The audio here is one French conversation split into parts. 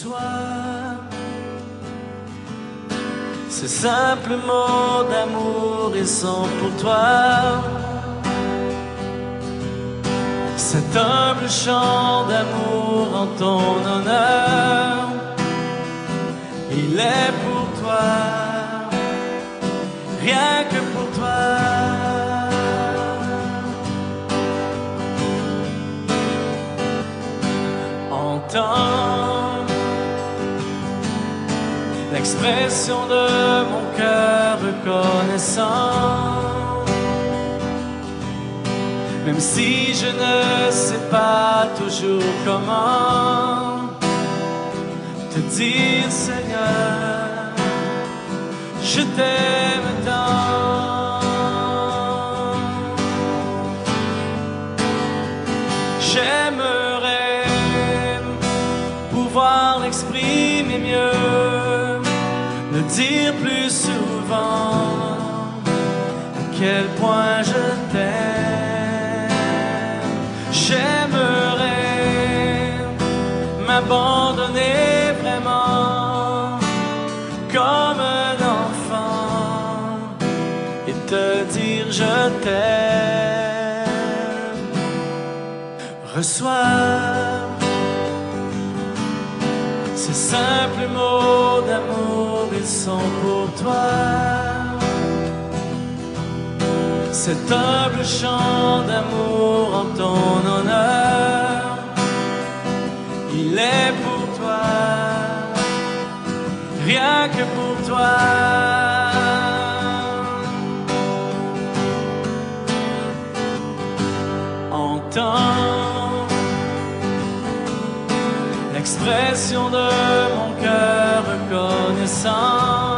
Reçois ces simples mots d'amour, ils sont pour toi. Cet humble chant d'amour en ton honneur, il est pour toi, rien que pour toi. Entends l'expression de mon cœur reconnaissant. Même si je ne sais pas toujours comment te dire, Seigneur, je t'aime tant. J'aimerais pouvoir l'exprimer mieux, le dire plus souvent, à quel point je t'aime. J'aimerais m'abandonner vraiment comme un enfant et te dire je t'aime. Reçois ces simples mots d'amour, ils sont pour toi. Cet humble chant d'amour en ton honneur, il est pour toi, rien que pour toi. Entends l'expression de mon cœur reconnaissant.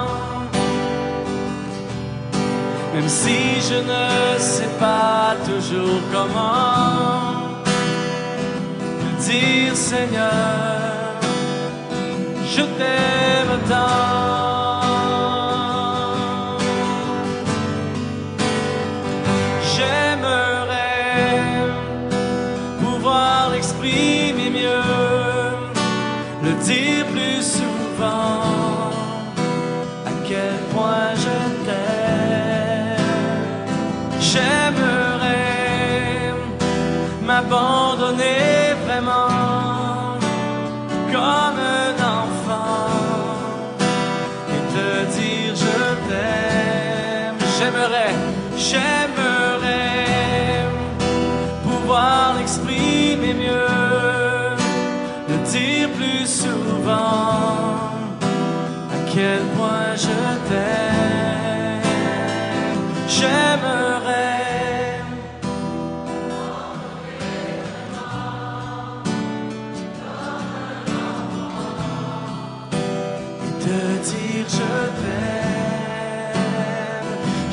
Même si je ne sais pas toujours comment te dire, Seigneur, je t'aime tant. J'aimerais pouvoir l'exprimer mieux, le dire plus souvent, à quel point je t'aime. J'aimerais m'abandonner vraiment comme un enfant et te dire je t'aime. J'aimerais pouvoir l'exprimer mieux, le dire plus souvent, à quel point je t'aime. J'aimerais et te dire je t'aime.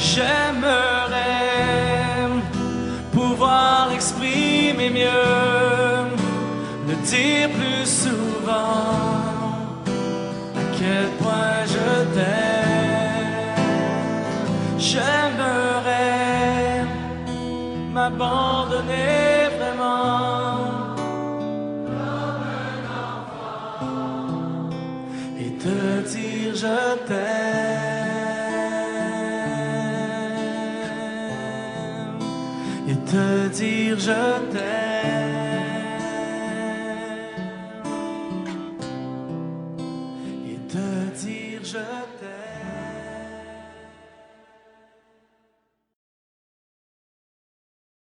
J'aimerais pouvoir l'exprimer mieux, le dire plus souvent, à quel point je t'aime. J'aimerais m'abandonner vraiment comme un enfant et te dire je t'aime, et te dire je t'aime, et te dire je t'aime.